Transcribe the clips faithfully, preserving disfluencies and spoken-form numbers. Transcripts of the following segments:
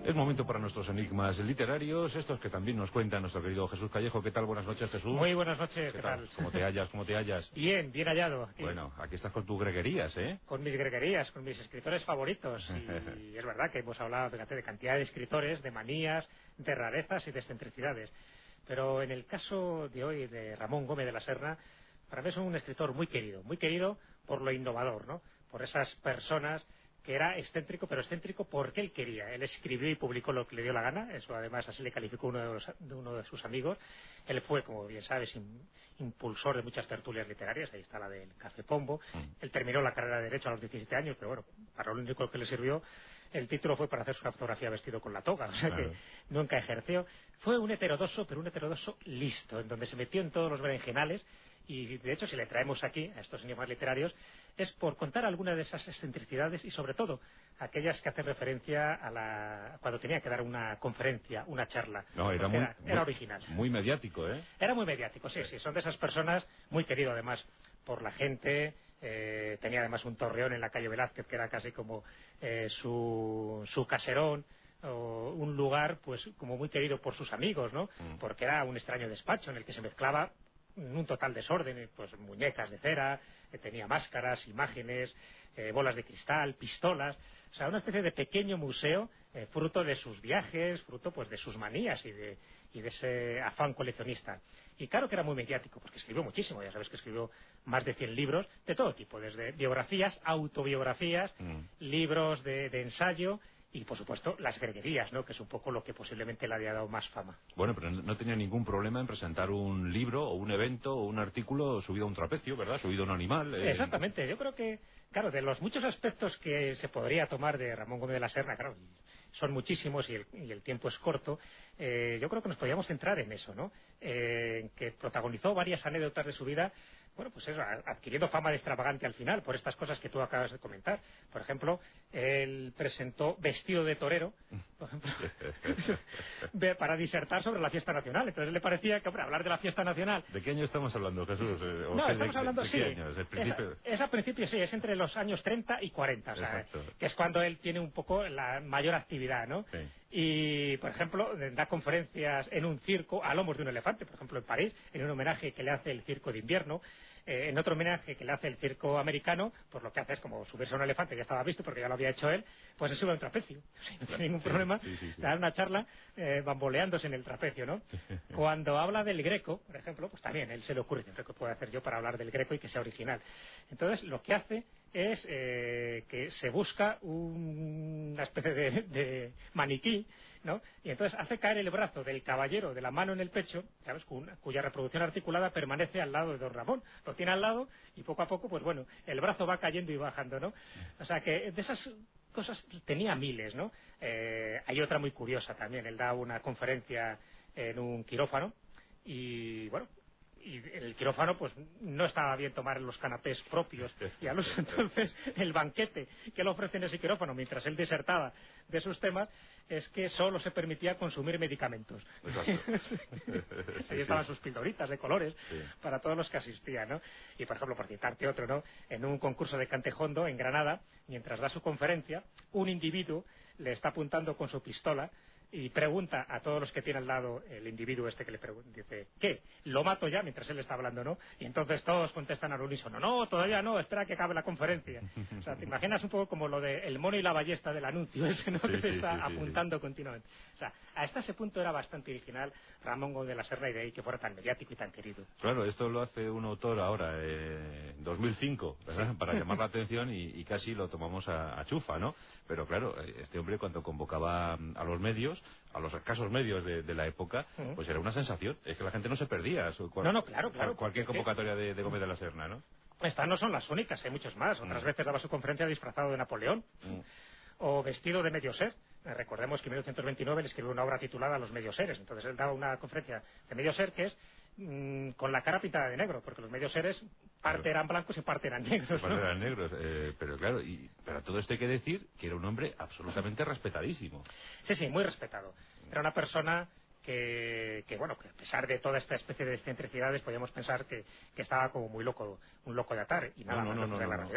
Es momento para nuestros enigmas literarios, estos que también nos cuenta nuestro querido Jesús Callejo. ¿Qué tal? Buenas noches, Jesús. Muy buenas noches, ¿qué, ¿qué tal? tal? ¿Cómo te hallas? ¿Cómo te hallas? Bien, bien hallado. Aquí. Bueno, aquí estás con tus greguerías, ¿eh? Con mis greguerías, con mis escritores favoritos. Y es verdad que hemos hablado, fíjate, de cantidad de escritores, de manías, de rarezas y de excentricidades. Pero en el caso de hoy de Ramón Gómez de la Serna, para mí es un escritor muy querido, muy querido por lo innovador, ¿no? Por esas personas que era excéntrico, pero excéntrico porque él quería. Él escribió y publicó lo que le dio la gana, eso además así le calificó uno de, los, de uno de sus amigos. Él fue, como bien sabes, in, impulsor de muchas tertulias literarias, ahí está la del Café Pombo. Mm. Él terminó la carrera de Derecho a los diecisiete años, pero bueno, para lo único que le sirvió, el título fue para hacer su fotografía vestido con la toga, o sea claro. que nunca ejerció. Fue un heterodoxo, pero un heterodoxo listo, en donde se metió en todos los berenjenales. Y de hecho, si le traemos aquí a estos enigmas literarios, es por contar algunas de esas excentricidades y sobre todo aquellas que hacen referencia a la cuando tenía que dar una conferencia, una charla. No, era, muy, era, era muy, original. Muy mediático, ¿eh? Era muy mediático, sí, sí. Son de esas personas muy querido además por la gente. Eh, tenía además un torreón en la calle Velázquez que era casi como eh, su, su caserón. O un lugar pues como muy querido por sus amigos, ¿no? Mm. Porque era un extraño despacho en el que se mezclaba un total desorden, pues muñecas de cera, eh, tenía máscaras, imágenes, eh, bolas de cristal, pistolas, o sea, una especie de pequeño museo, eh, fruto de sus viajes, fruto pues de sus manías y de, y de ese afán coleccionista. Y claro que era muy mediático, porque escribió muchísimo, ya sabes que escribió más de cien libros, de todo tipo, desde biografías, autobiografías, mm. libros de, de ensayo, y por supuesto las greguerías, ¿no? Que es un poco lo que posiblemente le haya dado más fama. Bueno, pero no tenía ningún problema en presentar un libro o un evento o un artículo subido a un trapecio, ¿verdad? Subido a un animal. Eh... Exactamente, yo creo que, claro, de los muchos aspectos que se podría tomar de Ramón Gómez de la Serna, claro, son muchísimos y el, y el tiempo es corto, eh, yo creo que nos podríamos centrar en eso, ¿no? Eh, que protagonizó varias anécdotas de su vida, bueno, pues eso, adquiriendo fama de extravagante al final, por estas cosas que tú acabas de comentar. Por ejemplo, él presentó vestido de torero, por ejemplo, para disertar sobre la fiesta nacional. Entonces le parecía que, hombre, hablar de la fiesta nacional... ¿De qué año estamos hablando, Jesús? ¿O no, qué, estamos de, hablando, de, de sí, qué años? ¿El principio? Es, es a principios, sí, es entre los años treinta y cuarenta, o sea, que es cuando él tiene un poco la mayor actividad, ¿no? Sí. Y, por ejemplo, da conferencias en un circo a lomos de un elefante, por ejemplo, en París, en un homenaje que le hace el circo de invierno, eh, en otro homenaje que le hace el circo americano, pues lo que hace es como subirse a un elefante, ya estaba visto porque ya lo había hecho él, pues se sube a un trapecio, no tiene ningún sí, problema, sí, sí, sí. dar una charla eh, bamboleándose en el trapecio, ¿no? Cuando habla del Greco, por ejemplo, pues también él se le ocurre, siempre que puedo hacer yo para hablar del Greco y que sea original. Entonces, lo que hace es eh, que se busca un, una especie de, de maniquí, ¿no? Y entonces hace caer el brazo del caballero de la mano en el pecho, ¿sabes? Cuya reproducción articulada permanece al lado de don Ramón. Lo tiene al lado y poco a poco, pues bueno, el brazo va cayendo y bajando, ¿no? O sea que de esas cosas tenía miles, ¿no? Eh, hay otra muy curiosa también. Él da una conferencia en un quirófano y, bueno, y en el quirófano pues no estaba bien tomar los canapés propios y a los entonces el banquete que le ofrece en ese quirófano mientras él disertaba de sus temas es que solo se permitía consumir medicamentos. Sí, ahí estaban sí. sus pildoritas de colores sí. para todos los que asistían, ¿no? Y por ejemplo, por citarte otro, ¿no? En un concurso de cantejondo en Granada, mientras da su conferencia, un individuo le está apuntando con su pistola y pregunta a todos los que tiene al lado el individuo este que le pregunta, dice, ¿qué? ¿Lo mato ya? Mientras él está hablando, ¿no? Y entonces todos contestan al unísono, no, todavía no, espera que acabe la conferencia. O sea, te imaginas un poco como lo de el mono y la ballesta del anuncio ese, ¿no? Sí, que te sí, está sí, apuntando sí. continuamente. O sea, hasta ese punto era bastante original Ramón Gómez de la Serna y de ahí que fuera tan mediático y tan querido. Claro, esto lo hace un autor ahora, eh, dos mil cinco, ¿verdad? Sí. Para llamar la atención y, y casi lo tomamos a, a chufa, ¿no? Pero claro, este hombre cuando convocaba a los medios, a los escasos medios de, de la época, uh-huh. pues era una sensación. Es que la gente no se perdía. Cual, no, no, claro, claro. Cualquier convocatoria de, de Gómez de la Serna, ¿no? Estas no son las únicas, hay muchos más. Otras mm. veces daba su conferencia disfrazado de Napoleón. Mm. O vestido de medio ser. Recordemos que en mil novecientos veintinueve le escribió una obra titulada Los medios seres. Entonces él daba una conferencia de medio ser que es mmm, con la cara pintada de negro, porque los medios seres parte claro. eran blancos y parte eran negros. Parte ¿no? eran negros, eh, pero claro, y pero todo esto hay que decir que era un hombre absolutamente respetadísimo. Sí, sí, muy respetado. Era una persona que, que bueno, que a pesar de toda esta especie de excentricidades podíamos pensar que, que estaba como muy loco, un loco de atar, y nada no, no, más no, no, no, de la no, realidad. no.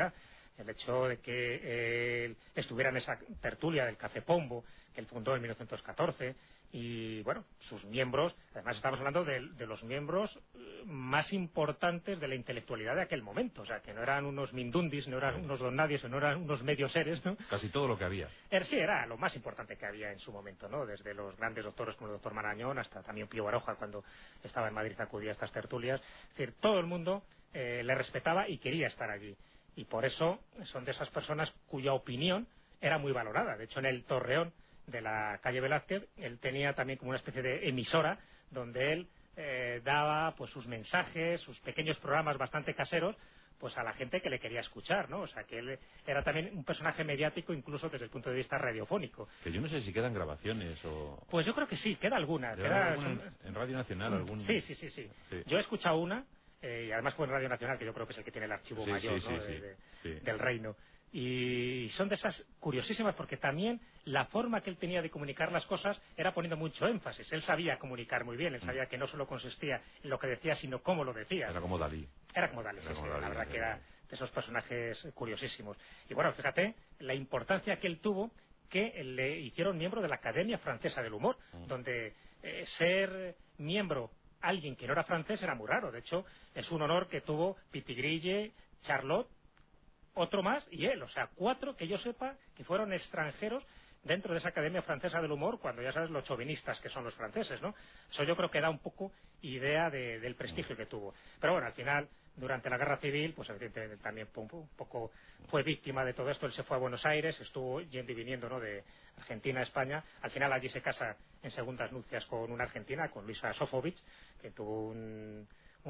el hecho de que él estuviera en esa tertulia del Café Pombo, que él fundó en mil novecientos catorce, y bueno, sus miembros, además estamos hablando de, de los miembros más importantes de la intelectualidad de aquel momento, o sea, que no eran unos mindundis, no eran unos don nadies, no eran unos medios seres, ¿no? Casi todo lo que había. Er, sí, era lo más importante que había en su momento, ¿no? Desde los grandes doctores como el doctor Marañón hasta también Pío Baroja, cuando estaba en Madrid acudía a estas tertulias. Es decir, todo el mundo eh, le respetaba y quería estar allí. Y por eso son de esas personas cuya opinión era muy valorada. De hecho, en el Torreón de la calle Velázquez, él tenía también como una especie de emisora donde él eh, daba pues sus mensajes, sus pequeños programas bastante caseros, pues a la gente que le quería escuchar, ¿no? O sea, que él era también un personaje mediático incluso desde el punto de vista radiofónico. Que yo no sé si quedan grabaciones o... Pues yo creo que sí, queda alguna. Queda Queda, alguna en, en Radio Nacional, algún... Sí, sí, sí, sí. sí. Yo he escuchado una, eh, y además fue en Radio Nacional, que yo creo que es el que tiene el archivo sí, mayor, sí, ¿no? sí, de, de, sí. del reino. Y son de esas curiosísimas porque también la forma que él tenía de comunicar las cosas era poniendo mucho énfasis. Él sabía comunicar muy bien, él sabía que no solo consistía en lo que decía, sino cómo lo decía. Era como Dalí. Era como Dalí, sí, sí, la verdad que era de esos personajes curiosísimos. Y bueno, fíjate la importancia que él tuvo, que le hicieron miembro de la Academia Francesa del Humor, mm. donde eh, ser miembro alguien que no era francés era muy raro. De hecho, es un honor que tuvo Pitigrille, Charlotte, otro más y él, o sea, cuatro que yo sepa que fueron extranjeros dentro de esa Academia Francesa del Humor, cuando ya sabes los chauvinistas que son los franceses, ¿no? Eso yo creo que da un poco idea de, del prestigio que tuvo. Pero bueno, al final, durante la Guerra Civil, pues evidentemente también un poco fue víctima de todo esto. Él se fue a Buenos Aires, estuvo yendo y viniendo, ¿no?, de Argentina a España. Al final allí se casa en segundas nupcias con una argentina, con Luisa Sofovich, que tuvo un...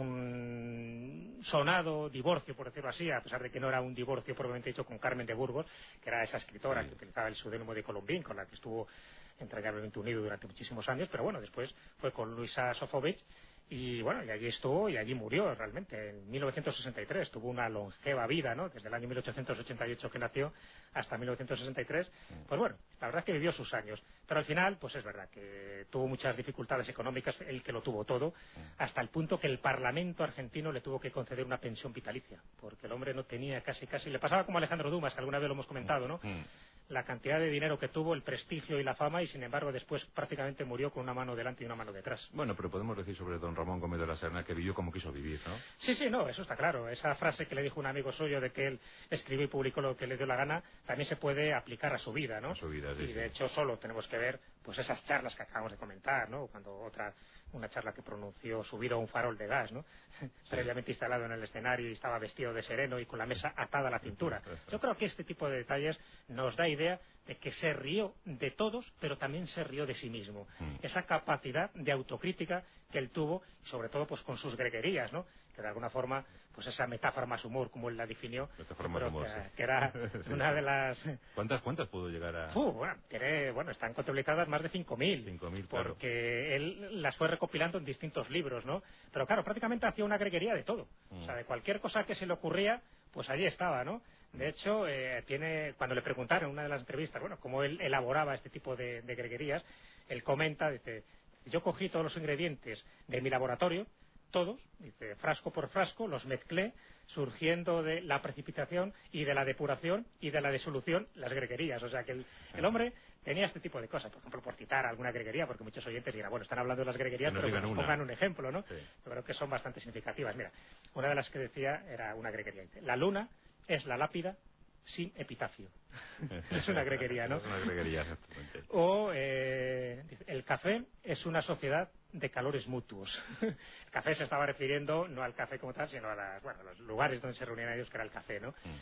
un sonado divorcio, por decirlo así, a pesar de que no era un divorcio propiamente dicho, con Carmen de Burgos, que era esa escritora sí. que utilizaba el seudónimo de Colombín, con la que estuvo entrañablemente unido durante muchísimos años, pero bueno, después fue con Luisa Sofovich y bueno, y allí estuvo y allí murió realmente en mil novecientos sesenta y tres. Tuvo una longeva vida, ¿no?, desde el año mil ochocientos ochenta y ocho que nació hasta mil novecientos sesenta y tres. Pues bueno, la verdad es que vivió sus años, pero al final pues es verdad que tuvo muchas dificultades económicas, él que lo tuvo todo, hasta el punto que el Parlamento argentino le tuvo que conceder una pensión vitalicia, porque el hombre no tenía casi casi, le pasaba como a Alejandro Dumas, que alguna vez lo hemos comentado, ¿no?, la cantidad de dinero que tuvo, el prestigio y la fama, y sin embargo después prácticamente murió con una mano delante y una mano detrás. Bueno, pero podemos decir sobre don Ramón Gómez de la Serna que vivió como quiso vivir, ¿no? Sí, sí, no, eso está claro. Esa frase que le dijo un amigo suyo de que él escribió y publicó lo que le dio la gana, también se puede aplicar a su vida, ¿no? A su vida, sí, y de sí. hecho solo tenemos que ver pues esas charlas que acabamos de comentar, ¿no? Cuando otra, una charla que pronunció subido a un farol de gas, ¿no? Sí. Previamente instalado en el escenario y estaba vestido de sereno y con la mesa atada a la cintura. Yo creo que este tipo de detalles nos da idea de que se rió de todos, pero también se rió de sí mismo. Mm. Esa capacidad de autocrítica que él tuvo, y sobre todo pues con sus greguerías, ¿no?, que de alguna forma, pues esa metáfora más humor, como él la definió, metáfora humor, que, sí. que era sí, una sí. de las... ¿Cuántas cuántas pudo llegar a...? Uh, bueno, tiene, bueno, están contabilizadas más de cinco mil, porque claro. él las fue recopilando en distintos libros, ¿no? Pero claro, prácticamente hacía una greguería de todo. Mm. O sea, de cualquier cosa que se le ocurría, pues allí estaba, ¿no? De hecho, eh, tiene, cuando le preguntaron en una de las entrevistas, bueno, cómo él elaboraba este tipo de, de greguerías, él comenta, dice, yo cogí todos los ingredientes de mi laboratorio, todos, dice, frasco por frasco, los mezclé, surgiendo de la precipitación y de la depuración y de la disolución, las greguerías. O sea que el, el hombre tenía este tipo de cosas, por ejemplo, por citar alguna greguería, porque muchos oyentes dirán, bueno, están hablando de las greguerías, pero que nos pongan un ejemplo, ¿no? Sí. Yo creo que son bastante significativas. Mira, una de las que decía era una greguería. Dice, la luna es la lápida sin epitafio. Es una greguería, ¿no? Es una greguería, exactamente. O eh, el café es una sociedad de calores mutuos. El café se estaba refiriendo no al café como tal, sino a las, bueno, los lugares donde se reunían ellos, que era el café, ¿no? Mm.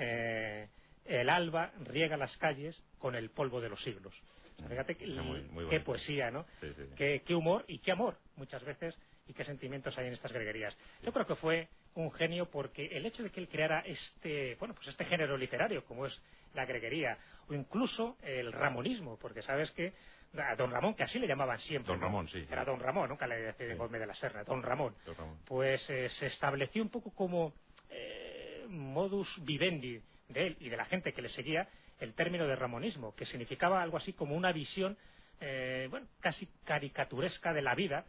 Eh, el alba riega las calles con el polvo de los siglos. O sea, fíjate que, muy, muy qué poesía, ¿no? Sí, sí. Qué, qué humor y qué amor, muchas veces, y qué sentimientos hay en estas greguerías. Yo creo que fue un genio porque el hecho de que él creara este, bueno, pues este género literario, como es la greguería, o incluso el ramonismo, porque sabes que a don Ramón, que así le llamaban siempre. Don Ramón, sí. Era don Ramón, nunca le decía sí. Gómez de la Serna, don Ramón. Don Ramón. Pues eh, se estableció un poco como eh, modus vivendi de él y de la gente que le seguía el término de ramonismo, que significaba algo así como una visión, eh, bueno, casi caricaturesca de la vida,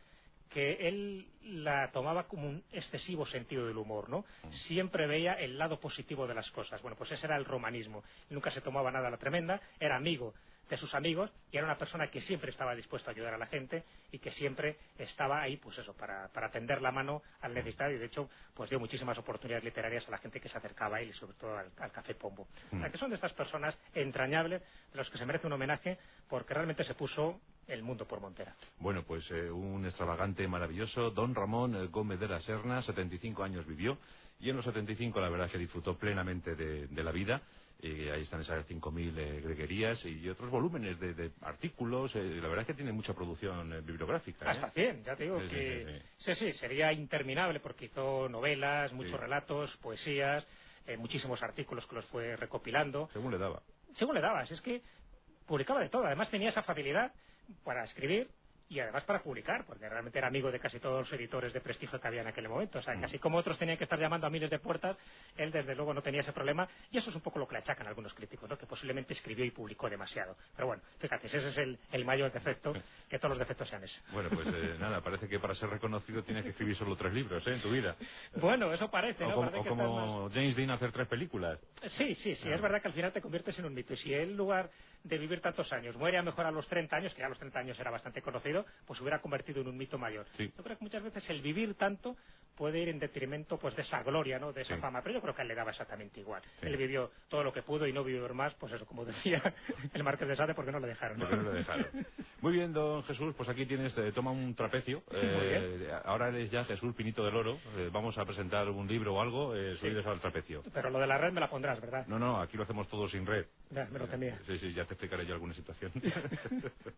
que él la tomaba como un excesivo sentido del humor, ¿no? Siempre veía el lado positivo de las cosas. Bueno, pues ese era el romanismo. Nunca se tomaba nada a la tremenda, era amigo de sus amigos y era una persona que siempre estaba dispuesto a ayudar a la gente y que siempre estaba ahí, pues eso, para, para tender la mano al necesitado, y de hecho pues dio muchísimas oportunidades literarias a la gente que se acercaba a él y sobre todo al, al Café Pombo. Mm. O sea, que son de estas personas entrañables de los que se merece un homenaje porque realmente se puso el mundo por montera. Bueno, pues eh, un extravagante maravilloso, don Ramón eh, Gómez de la Serna, setenta y cinco años vivió y en los setenta y cinco la verdad que disfrutó plenamente de, de la vida. Eh, ahí están esas cinco mil eh, greguerías y otros volúmenes de, de artículos. Eh, la verdad es que tiene mucha producción eh, bibliográfica. ¿eh? Hasta cien, ya te digo sí, que sí, sí. Sí, sí, sería interminable porque hizo novelas, muchos sí. relatos, poesías, eh, muchísimos artículos que los fue recopilando. Según le daba. Según le daba, es que publicaba de todo. Además tenía esa facilidad para escribir y además para publicar, porque realmente era amigo de casi todos los editores de prestigio que había en aquel momento. O sea, mm. casi como otros tenían que estar llamando a miles de puertas, él desde luego no tenía ese problema, y eso es un poco lo que le achacan algunos críticos, ¿no? Que posiblemente escribió y publicó demasiado. Pero bueno, fíjate, ese es el, el mayor defecto, que todos los defectos sean ese. Bueno, pues eh, nada, parece que para ser reconocido tienes que escribir solo tres libros, ¿eh? En tu vida. Bueno, eso parece, o ¿no? Como, parece o que como más... James Dean hacer tres películas. Sí, sí, sí, ah. es verdad que al final te conviertes en un mito, y si él, en lugar de vivir tantos años, muere a mejor a los treinta años, que ya a los treinta años era bastante conocido, pues hubiera convertido en un mito mayor. Sí. Yo creo que muchas veces el vivir tanto puede ir en detrimento pues de esa gloria, ¿no? De esa sí. fama, pero yo creo que a él le daba exactamente igual. Sí. Él vivió todo lo que pudo y no vivió más, pues eso, como decía el Marqués de Sade, porque no le dejaron. Porque no le dejaron. Muy bien, don Jesús, pues aquí tienes, eh, toma un trapecio. Eh, ahora eres ya Jesús Pinito del Oro. Eh, vamos a presentar un libro o algo, eh, subidos sí. al trapecio. Pero lo de la red me la pondrás, ¿verdad? No, no, aquí lo hacemos todo sin red. Ya, me lo temía. Sí, sí, ya te explicaré yo alguna situación.